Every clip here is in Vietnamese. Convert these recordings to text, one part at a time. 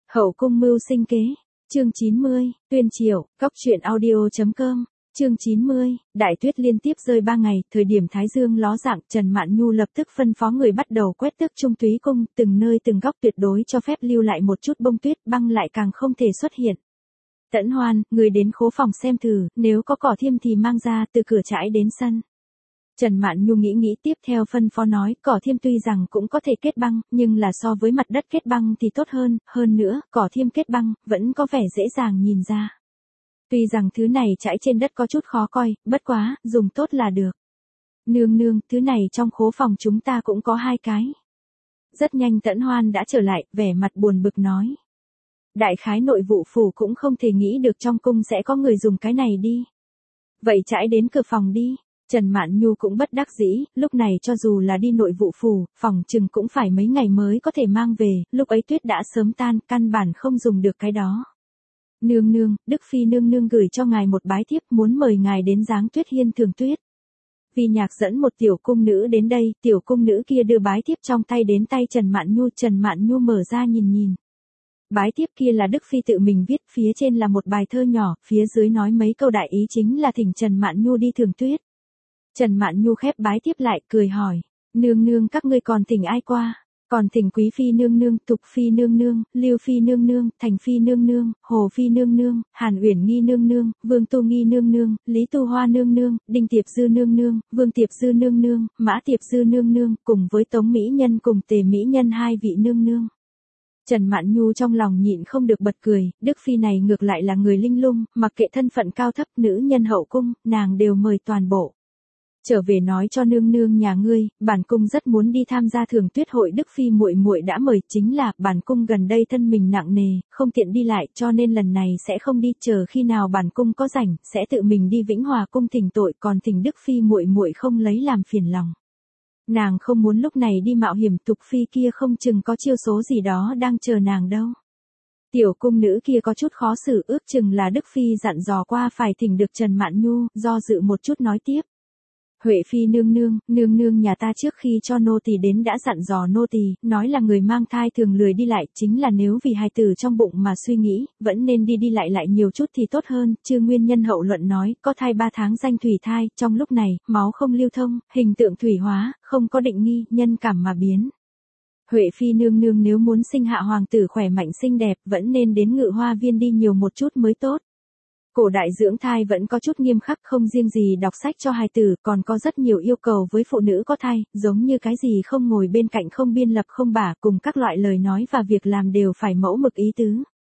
Hậu cung mưu sinh kế. Chương 90, tuyên triệu, góc truyện audio.com. Chương 90, đại tuyết liên tiếp rơi 3 ngày, thời điểm thái dương ló dạng, Trần Mạn Nhu lập tức phân phó người bắt đầu quét tước Trung Túy cung, từng nơi từng góc tuyệt đối cho phép lưu lại một chút bông tuyết, băng lại càng không thể xuất hiện. Tẫn Hoan, người đến khố phòng xem thử, nếu có cỏ thiêm thì mang ra, từ cửa trãi đến sân. Trần Mạn Nhu nghĩ tiếp theo phân phó nói, cỏ thiêm tuy rằng cũng có thể kết băng, nhưng là so với mặt đất kết băng thì tốt hơn nữa, cỏ thiêm kết băng, vẫn có vẻ dễ dàng nhìn ra. Tuy rằng thứ này trãi trên đất có chút khó coi, bất quá, dùng tốt là được. Nương, thứ này trong khố phòng chúng ta cũng có 2 cái. Rất nhanh Tẫn Hoan đã trở lại, vẻ mặt buồn bực nói. Đại khái nội vụ phủ cũng không thể nghĩ được trong cung sẽ có người dùng cái này đi. Vậy trãi đến cửa phòng đi. Trần Mạn Nhu cũng bất đắc dĩ, lúc này cho dù là đi nội vụ phủ, phòng chừng cũng phải mấy ngày mới có thể mang về, lúc ấy tuyết đã sớm tan, căn bản không dùng được cái đó. Nương, Đức Phi nương gửi cho ngài một bái thiếp muốn mời ngài đến giáng tuyết hiên thường tuyết. Vi Nhạc dẫn một tiểu cung nữ đến đây, tiểu cung nữ kia đưa bái thiếp trong tay đến tay Trần Mạn Nhu mở ra nhìn. Bái thiếp kia là Đức Phi tự mình viết, phía trên là một bài thơ nhỏ, phía dưới nói mấy câu đại ý chính là thỉnh Trần Mạn Nhu đi thường tuyết. Trần Mạn Nhu khép bái tiếp lại, cười hỏi, nương các ngươi còn thỉnh ai qua? Còn thỉnh Quý Phi nương, Tục Phi nương, Lưu Phi nương, Thành Phi nương, Hồ Phi nương, Hàn Uyển Nghi nương, Vương Tu Nghi nương, Lý Tu Hoa nương, Đinh Tiệp Dư nương, Vương Tiệp Dư nương, Mã Tiệp Dư nương, cùng với Tống Mỹ Nhân cùng Tề Mỹ Nhân 2 vị nương. Trần Mạn Nhu trong lòng nhịn không được bật cười, Đức Phi này ngược lại là người linh lung, mặc kệ thân phận cao thấp, nữ nhân hậu cung, nàng đều mời toàn bộ. Trở về nói cho nương nhà ngươi, bản cung rất muốn đi tham gia thường tuyết hội, Đức Phi muội đã mời, chính là bản cung gần đây thân mình nặng nề, không tiện đi lại, cho nên lần này sẽ không đi, chờ khi nào bản cung có rảnh, sẽ tự mình đi Vĩnh Hòa cung thỉnh tội, còn thỉnh Đức Phi muội không lấy làm phiền lòng. Nàng không muốn lúc này đi mạo hiểm, Tục Phi kia không chừng có chiêu số gì đó đang chờ nàng đâu. Tiểu cung nữ kia có chút khó xử, ước chừng là Đức Phi dặn dò qua phải thỉnh được Trần Mạn Nhu, do dự một chút nói tiếp. Huệ Phi nương nhà ta trước khi cho nô tỳ đến đã dặn dò nô tỳ, nói là người mang thai thường lười đi lại, chính là nếu vì hài tử trong bụng mà suy nghĩ, vẫn nên đi lại nhiều chút thì tốt hơn. Chư nguyên nhân hậu luận nói, có thai 3 tháng danh thủy thai, trong lúc này, máu không lưu thông, hình tượng thủy hóa, không có định nghi, nhân cảm mà biến. Huệ Phi nương nếu muốn sinh hạ hoàng tử khỏe mạnh xinh đẹp, vẫn nên đến Ngự Hoa viên đi nhiều một chút mới tốt. Cổ đại dưỡng thai vẫn có chút nghiêm khắc, không riêng gì đọc sách cho hài tử, còn có rất nhiều yêu cầu với phụ nữ có thai, giống như cái gì không ngồi bên cạnh, không biên lập, không bả, cùng các loại lời nói và việc làm đều phải mẫu mực ý tứ.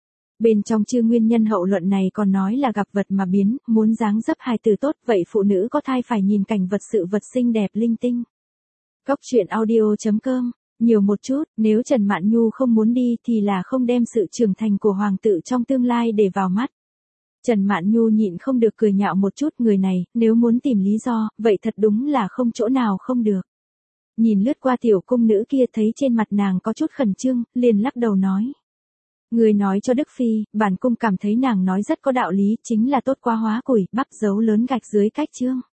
Bên trong Chư nguyên nhân hậu luận này còn nói là gặp vật mà biến, muốn dáng dấp hài tử tốt, vậy phụ nữ có thai phải nhìn cảnh vật, sự vật xinh đẹp linh tinh. Góc truyện audio.com. Nhiều một chút, nếu Trần Mạn Nhu không muốn đi thì là không đem sự trưởng thành của hoàng tử trong tương lai để vào mắt. Trần Mạn Nhu nhịn không được cười nhạo một chút, người này, nếu muốn tìm lý do, vậy thật đúng là không chỗ nào không được. Nhìn lướt qua tiểu cung nữ kia thấy trên mặt nàng có chút khẩn trương, liền lắc đầu nói. Người nói cho Đức Phi, bản cung cảm thấy nàng nói rất có đạo lý, chính là tốt quá hóa củi, bắc giấu lớn gạch dưới cách chương.